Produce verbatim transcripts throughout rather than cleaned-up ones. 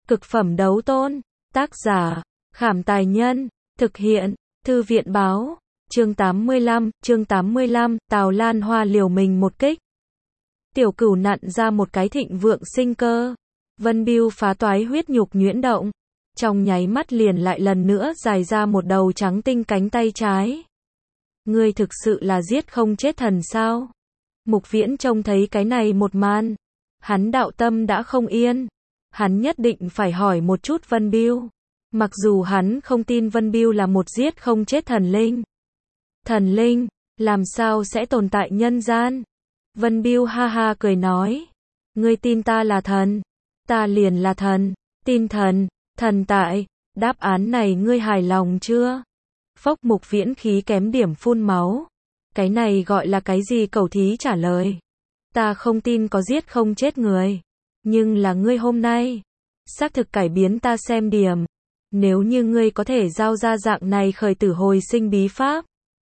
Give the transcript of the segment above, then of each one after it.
Cực phẩm đấu tôn. Tác giả, Khảm Tài Nhân. Thực hiện, Thư viện Báo. Chương tám mươi lăm, chương tám mươi lăm, Tào Lan Hoa liều mình một kích. Tiểu Cửu nặn ra một cái thịnh vượng sinh cơ. Vân Bưu phá toái huyết nhục nhuyễn động. Trong nháy mắt liền lại lần nữa dài ra một đầu trắng tinh cánh tay trái. Ngươi thực sự là giết không chết thần sao? Mục Viễn trông thấy cái này một màn. Hắn đạo tâm đã không yên. Hắn nhất định phải hỏi một chút Vân Bưu. Mặc dù hắn không tin Vân Bưu là một giết không chết thần linh. Thần linh, làm sao sẽ tồn tại nhân gian? Vân Bưu ha ha cười nói. Ngươi tin ta là thần. Ta liền là thần. Tin thần, thần tại. Đáp án này ngươi hài lòng chưa? Phốc Mục Viễn khí kém điểm phun máu. Cái này gọi là cái gì cầu thí trả lời. Ta không tin có giết không chết người. Nhưng là ngươi hôm nay. Xác thực cải biến ta xem điểm. Nếu như ngươi có thể giao ra dạng này khởi tử hồi sinh bí pháp.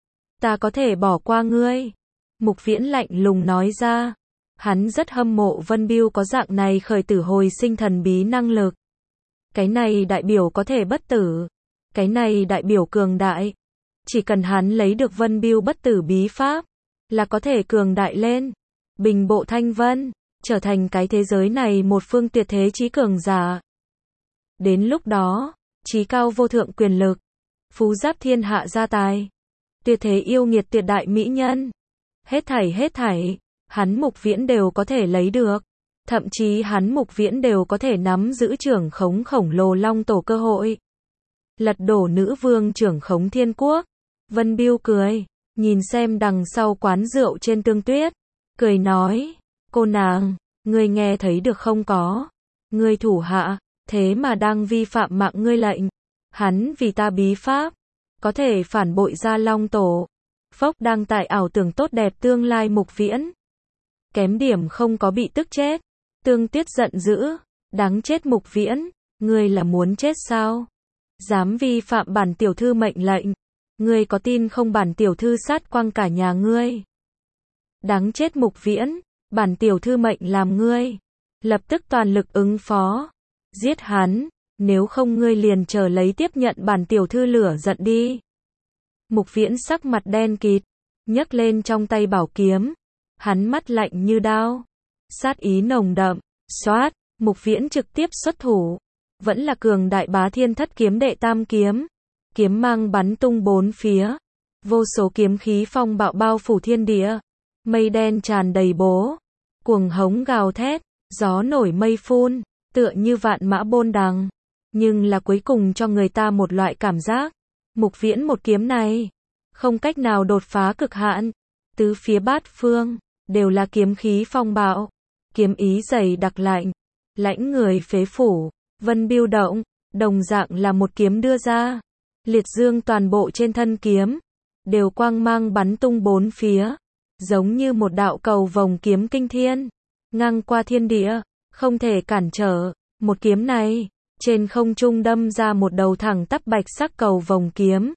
Ta có thể bỏ qua ngươi. Mục Viễn lạnh lùng nói ra. Hắn rất hâm mộ Vân Bưu có dạng này khởi tử hồi sinh thần bí năng lực. Cái này đại biểu có thể bất tử. Cái này đại biểu cường đại. Chỉ cần hắn lấy được Vân Bưu bất tử bí pháp. Là có thể cường đại lên. Bình bộ thanh vân. Trở thành cái thế giới này một phương tuyệt thế chí cường giả. Đến lúc đó. Chí cao vô thượng quyền lực. Phú giáp thiên hạ gia tài. Tuyệt thế yêu nghiệt tuyệt đại mỹ nhân. Hết thảy hết thảy. Hắn Mục Viễn đều có thể lấy được. Thậm chí hắn Mục Viễn đều có thể nắm giữ trưởng khống khổng lồ long tổ cơ hội. Lật đổ nữ vương trưởng khống thiên quốc. Vân Bưu cười. Nhìn xem đằng sau quán rượu trên tương tuyết. Cười nói. Cô nàng, ngươi nghe thấy được không có? Ngươi thủ hạ, thế mà đang vi phạm mạng ngươi lệnh. Hắn vì ta bí pháp. Có thể phản bội ra long tổ. Phốc đang tại ảo tưởng tốt đẹp tương lai Mục Viễn. Kém điểm không có bị tức chết. Tương Tuyết giận dữ. Đáng chết Mục Viễn. Ngươi là muốn chết sao? Dám vi phạm bản tiểu thư mệnh lệnh. Ngươi có tin không bản tiểu thư sát quang cả nhà ngươi? Đáng chết Mục Viễn. Bản tiểu thư mệnh làm ngươi. Lập tức toàn lực ứng phó. Giết hắn. Nếu không ngươi liền chờ lấy tiếp nhận bản tiểu thư lửa giận đi. Mục Viễn sắc mặt đen kịt. Nhấc lên trong tay bảo kiếm. Hắn mắt lạnh như đao. Sát ý nồng đậm. Xoát. Mục Viễn trực tiếp xuất thủ. Vẫn là cường đại bá thiên thất kiếm đệ tam kiếm. Kiếm mang bắn tung bốn phía. Vô số kiếm khí phong bạo bao phủ thiên địa. Mây đen tràn đầy bố. Cuồng hống gào thét. Gió nổi mây phun. Tựa như vạn mã bôn đằng. Nhưng là cuối cùng cho người ta một loại cảm giác. Mục Viễn một kiếm này. Không cách nào đột phá cực hạn. Tứ phía bát phương. Đều là kiếm khí phong bạo. Kiếm ý dày đặc lạnh. Lãnh người phế phủ. Vân Bưu động. Đồng dạng là một kiếm đưa ra. Liệt dương toàn bộ trên thân kiếm. Đều quang mang bắn tung bốn phía. Giống như một đạo cầu vồng kiếm kinh thiên. Ngang qua thiên địa. Không thể cản trở. Một kiếm này. Trên không trung đâm ra một đầu thẳng tắp bạch sắc cầu vồng kiếm.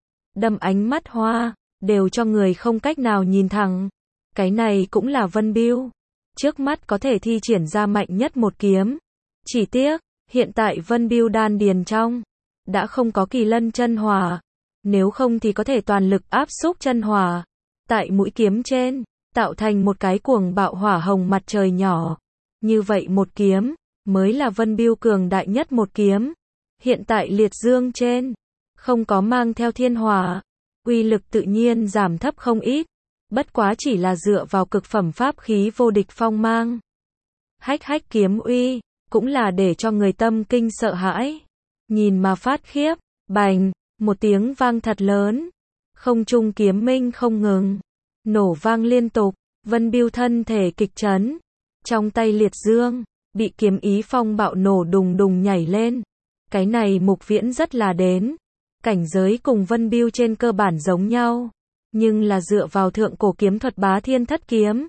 Đâm ánh mắt hoa. Đều cho người không cách nào nhìn thẳng. Cái này cũng là Vân Bưu. Trước mắt có thể thi triển ra mạnh nhất một kiếm. Chỉ tiếc. Hiện tại Vân Bưu đan điền trong. Đã không có kỳ lân chân hỏa. Nếu không thì có thể toàn lực áp xúc chân hỏa. Tại mũi kiếm trên. Tạo thành một cái cuồng bạo hỏa hồng mặt trời nhỏ. Như vậy một kiếm. Mới là Vân Bưu cường đại nhất một kiếm. Hiện tại liệt dương trên. Không có mang theo thiên hỏa. Uy lực tự nhiên giảm thấp không ít. Bất quá chỉ là dựa vào cực phẩm pháp khí vô địch phong mang. Hách hách kiếm uy. Cũng là để cho người tâm kinh sợ hãi. Nhìn mà phát khiếp. Bành. Một tiếng vang thật lớn. Không trung kiếm minh không ngừng. Nổ vang liên tục. Vân Bưu thân thể kịch chấn. Trong tay liệt dương. Bị kiếm ý phong bạo nổ đùng đùng nhảy lên. Cái này Mục Viễn rất là đến. Cảnh giới cùng Vân Bưu trên cơ bản giống nhau. Nhưng là dựa vào thượng cổ kiếm thuật bá thiên thất kiếm.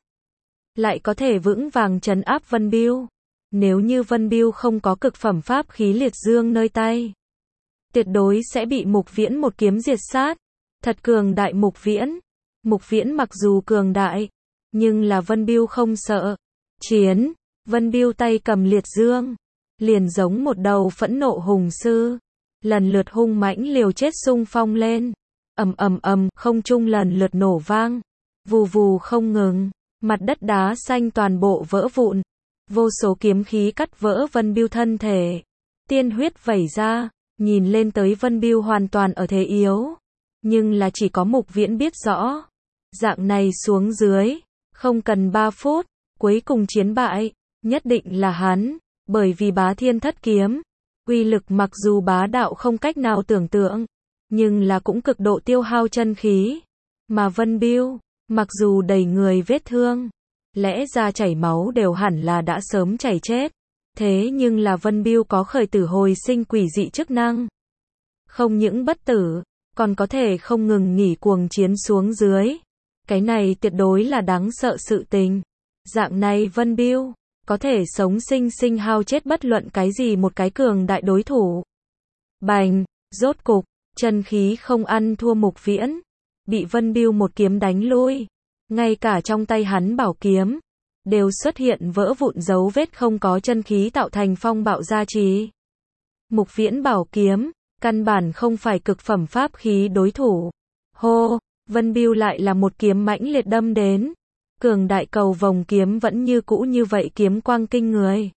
Lại có thể vững vàng trấn áp Vân Bưu. Nếu như Vân Bưu không có cực phẩm pháp khí liệt dương nơi tay. Tuyệt đối sẽ bị Mục Viễn một kiếm diệt sát. Thật cường đại Mục Viễn. Mục Viễn mặc dù cường đại. Nhưng là Vân Bưu không sợ. Chiến. Vân Bưu tay cầm liệt dương. liền giống một đầu phẫn nộ hùng sư, lần lượt hung mãnh liều chết xung phong lên. Ầm ầm ầm, không trung lần lượt nổ vang, vù vù không ngừng, mặt đất đá xanh toàn bộ vỡ vụn, vô số kiếm khí cắt vỡ Vân Bưu thân thể, tiên huyết vẩy ra, nhìn lên tới Vân Bưu hoàn toàn ở thế yếu, nhưng là chỉ có Mục Viễn biết rõ, dạng này xuống dưới, không cần ba phút, cuối cùng chiến bại, nhất định là hắn, bởi vì Bá Thiên Thất kiếm, uy lực mặc dù bá đạo không cách nào tưởng tượng, nhưng là cũng cực độ tiêu hao chân khí, mà Vân Bưu, mặc dù đầy người vết thương, lẽ ra chảy máu đều hẳn là đã sớm chảy chết, thế nhưng là Vân Bưu có khởi tử hồi sinh quỷ dị chức năng, không những bất tử, còn có thể không ngừng nghỉ cuồng chiến xuống dưới, cái này tuyệt đối là đáng sợ sự tình, dạng này Vân Bưu, có thể sống sinh sinh hao chết bất luận cái gì một cái cường đại đối thủ. Bành, rốt cục, chân khí không ăn thua Mục Viễn, bị Vân Bưu một kiếm đánh lui, ngay cả trong tay hắn bảo kiếm, đều xuất hiện vỡ vụn dấu vết không có chân khí tạo thành phong bạo gia trì. Mục Viễn bảo kiếm, căn bản không phải cực phẩm pháp khí đối thủ. Hô, Vân Bưu lại là một kiếm mãnh liệt đâm đến. Cường đại cầu vồng kiếm vẫn như cũ như vậy kiếm quang kinh người.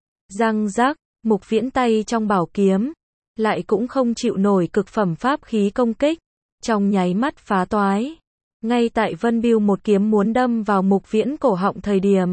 Răng rác, Mục Viễn tay trong bảo kiếm, lại cũng không chịu nổi cực phẩm pháp khí công kích, trong nháy mắt phá toái. Ngay tại Vân Bưu một kiếm muốn đâm vào Mục Viễn cổ họng thời điểm,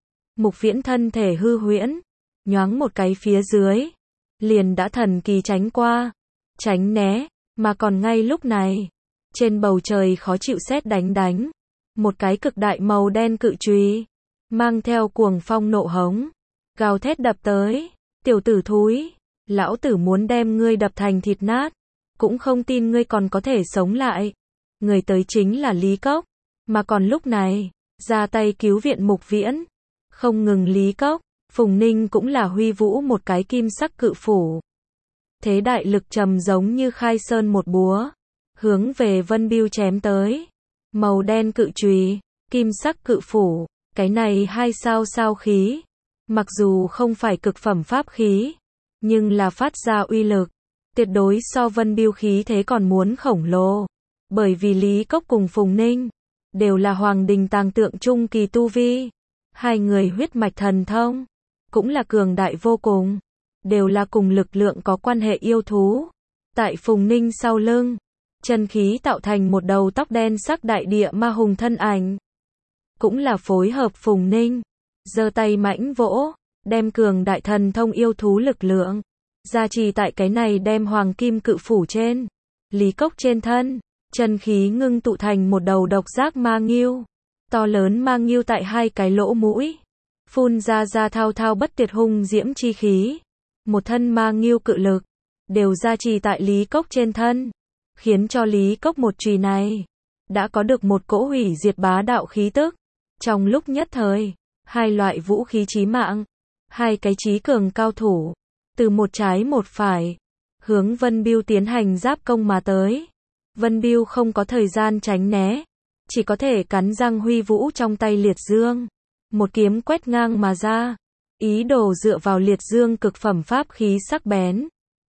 Mục Viễn thân thể hư huyễn, nhoáng một cái phía dưới, liền đã thần kỳ tránh qua, tránh né, mà còn ngay lúc này, trên bầu trời khó chịu sét đánh đánh, một cái cực đại màu đen cự chùy, mang theo cuồng phong nộ hống, gào thét đập tới, tiểu tử thúi, lão tử muốn đem ngươi đập thành thịt nát, cũng không tin ngươi còn có thể sống lại. Người tới chính là Lý Cốc, mà còn lúc này, ra tay cứu viện Mục Viễn, không ngừng Lý Cốc, Phùng Ninh cũng là huy vũ một cái kim sắc cự phủ. Thế đại lực trầm giống như khai sơn một búa, hướng về Vân Bưu chém tới. Màu đen cự chùy, kim sắc cự phủ, cái này hai sao sao khí, mặc dù không phải cực phẩm pháp khí, nhưng là phát ra uy lực, tuyệt đối so Vân Bưu khí thế còn muốn khổng lồ. Bởi vì Lý Cốc cùng Phùng Ninh đều là Hoàng Đình Tàng Tượng trung kỳ tu vi, hai người huyết mạch thần thông cũng là cường đại vô cùng, đều là cùng lực lượng có quan hệ yêu thú. Tại Phùng Ninh sau lưng, chân khí tạo thành một đầu tóc đen sắc đại địa ma hùng thân ảnh, cũng là phối hợp Phùng Ninh, giơ tay mãnh vỗ, đem cường đại thần thông yêu thú lực lượng gia trì tại cái này đem hoàng kim cự phủ trên. Lý Cốc trên thân, chân khí ngưng tụ thành một đầu độc giác ma ngưu, to lớn ma ngưu tại hai cái lỗ mũi, phun ra ra thao thao bất tuyệt hung diễm chi khí, một thân ma ngưu cự lực, đều gia trì tại Lý Cốc trên thân, khiến cho Lý Cốc một chùy này, đã có được một cỗ hủy diệt bá đạo khí tức. Trong lúc nhất thời, hai loại vũ khí chí mạng, hai cái chí cường cao thủ, từ một trái một phải, hướng Vân Bưu tiến hành giáp công mà tới. Vân Bưu không có thời gian tránh né, chỉ có thể cắn răng huy vũ trong tay liệt dương, một kiếm quét ngang mà ra, ý đồ dựa vào liệt dương cực phẩm pháp khí sắc bén,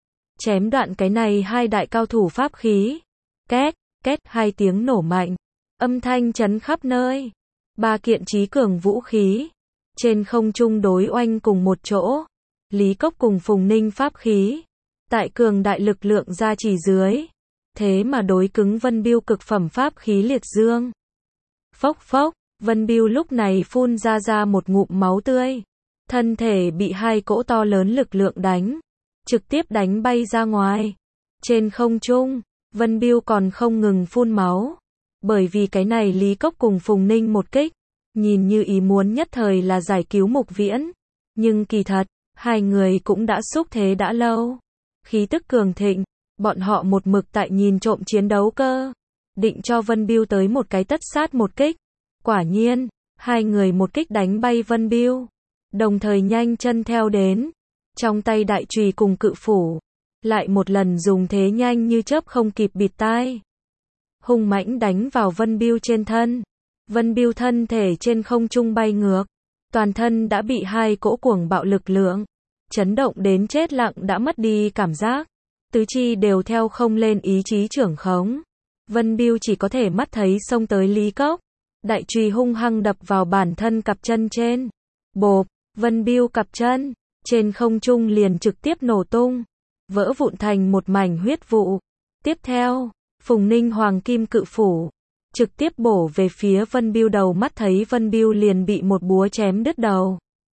chém đoạn cái này hai đại cao thủ pháp khí. Két, két hai tiếng nổ mạnh, âm thanh chấn khắp nơi, ba kiện chí cường vũ khí, trên không trung đối oanh cùng một chỗ. Lý Cốc cùng Phùng Ninh pháp khí, tại cường đại lực lượng gia trì dưới, thế mà đối cứng Vân Bưu cực phẩm pháp khí liệt dương. Phốc phốc, Vân Bưu lúc này phun ra ra một ngụm máu tươi, thân thể bị hai cỗ to lớn lực lượng đánh, trực tiếp đánh bay ra ngoài. Trên không trung, Vân Bưu còn không ngừng phun máu, bởi vì cái này Lý Cốc cùng Phùng Ninh một kích, nhìn như ý muốn nhất thời là giải cứu Mục Viễn, nhưng kỳ thật, hai người cũng đã xúc thế đã lâu, khí tức cường thịnh, bọn họ một mực tại nhìn trộm chiến đấu cơ, định cho Vân Bưu tới một cái tất sát một kích. Quả nhiên, hai người một kích đánh bay Vân Bưu, đồng thời nhanh chân theo đến, trong tay đại chùy cùng cự phủ, lại một lần dùng thế nhanh như chớp không kịp bịt tai, hung mãnh đánh vào Vân Bưu trên thân. Vân Bưu thân thể trên không trung bay ngược, toàn thân đã bị hai cỗ cuồng bạo lực lượng chấn động đến chết lặng đã mất đi cảm giác, tứ chi đều theo không lên ý chí trưởng khống. Vân Bưu chỉ có thể mắt thấy xông tới Lý Cốc, đại chùy hung hăng đập vào bản thân cặp chân trên. Bộp, Vân Bưu cặp chân trên không trung liền trực tiếp nổ tung, vỡ vụn thành một mảnh huyết vụ. Tiếp theo, Phùng Ninh Hoàng Kim Cự Phủ trực tiếp bổ về phía Vân Bưu đầu, mắt thấy Vân Bưu liền bị một búa chém đứt đầu.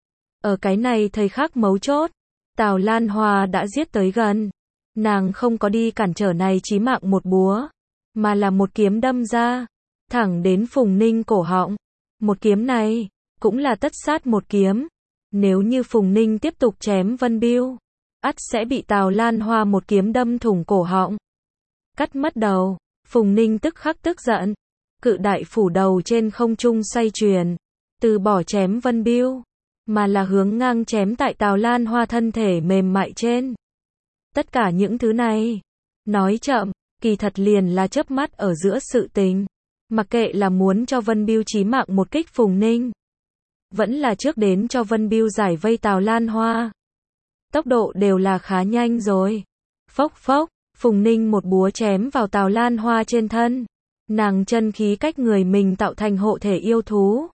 Ở cái này thời khắc mấu chốt, Tào Lan Hoa đã giết tới gần. Nàng không có đi cản trở này chí mạng một búa, mà là một kiếm đâm ra, thẳng đến Phùng Ninh cổ họng. Một kiếm này, cũng là tất sát một kiếm. Nếu như Phùng Ninh tiếp tục chém Vân Bưu, ắt sẽ bị Tào Lan Hoa một kiếm đâm thủng cổ họng, cắt mất đầu. Phùng Ninh tức khắc tức giận, cự đại phủ đầu trên không trung xoay chuyển, từ bỏ chém Vân Bưu, mà là hướng ngang chém tại Tào Lan Hoa thân thể mềm mại trên. Tất cả những thứ này, nói chậm, kỳ thật liền là chớp mắt ở giữa sự tình. Mặc kệ là muốn cho Vân Bưu chí mạng một kích Phùng Ninh, vẫn là trước đến cho Vân Bưu giải vây Tào Lan Hoa, tốc độ đều là khá nhanh rồi. Phốc phốc, Phùng Ninh một búa chém vào Tào Lan Hoa trên thân. Nàng chân khí cách người mình tạo thành hộ thể yêu thú,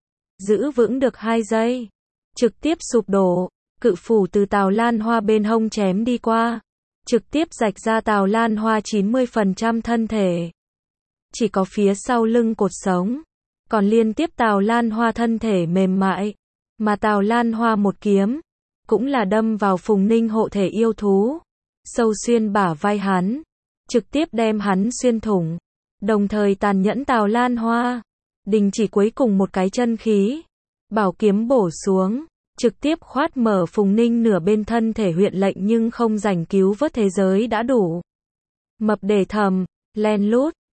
giữ vững được hai giây, trực tiếp sụp đổ. Cự phủ từ Tào Lan Hoa bên hông chém đi qua, trực tiếp rạch ra Tào Lan Hoa chín mươi phần trăm thân thể. Chỉ có phía sau lưng cột sống, còn liên tiếp Tào Lan Hoa thân thể mềm mại. Mà Tào Lan Hoa một kiếm, cũng là đâm vào Phùng Ninh hộ thể yêu thú, sâu xuyên bả vai hắn, trực tiếp đem hắn xuyên thủng. Đồng thời tàn nhẫn Tào Lan Hoa, đình chỉ cuối cùng một cái chân khí, bảo kiếm bổ xuống, trực tiếp khoát mở Phùng Ninh nửa bên thân thể huyện lệnh nhưng không giành cứu vớt thế giới đã đủ. Mập để thầm, len lút,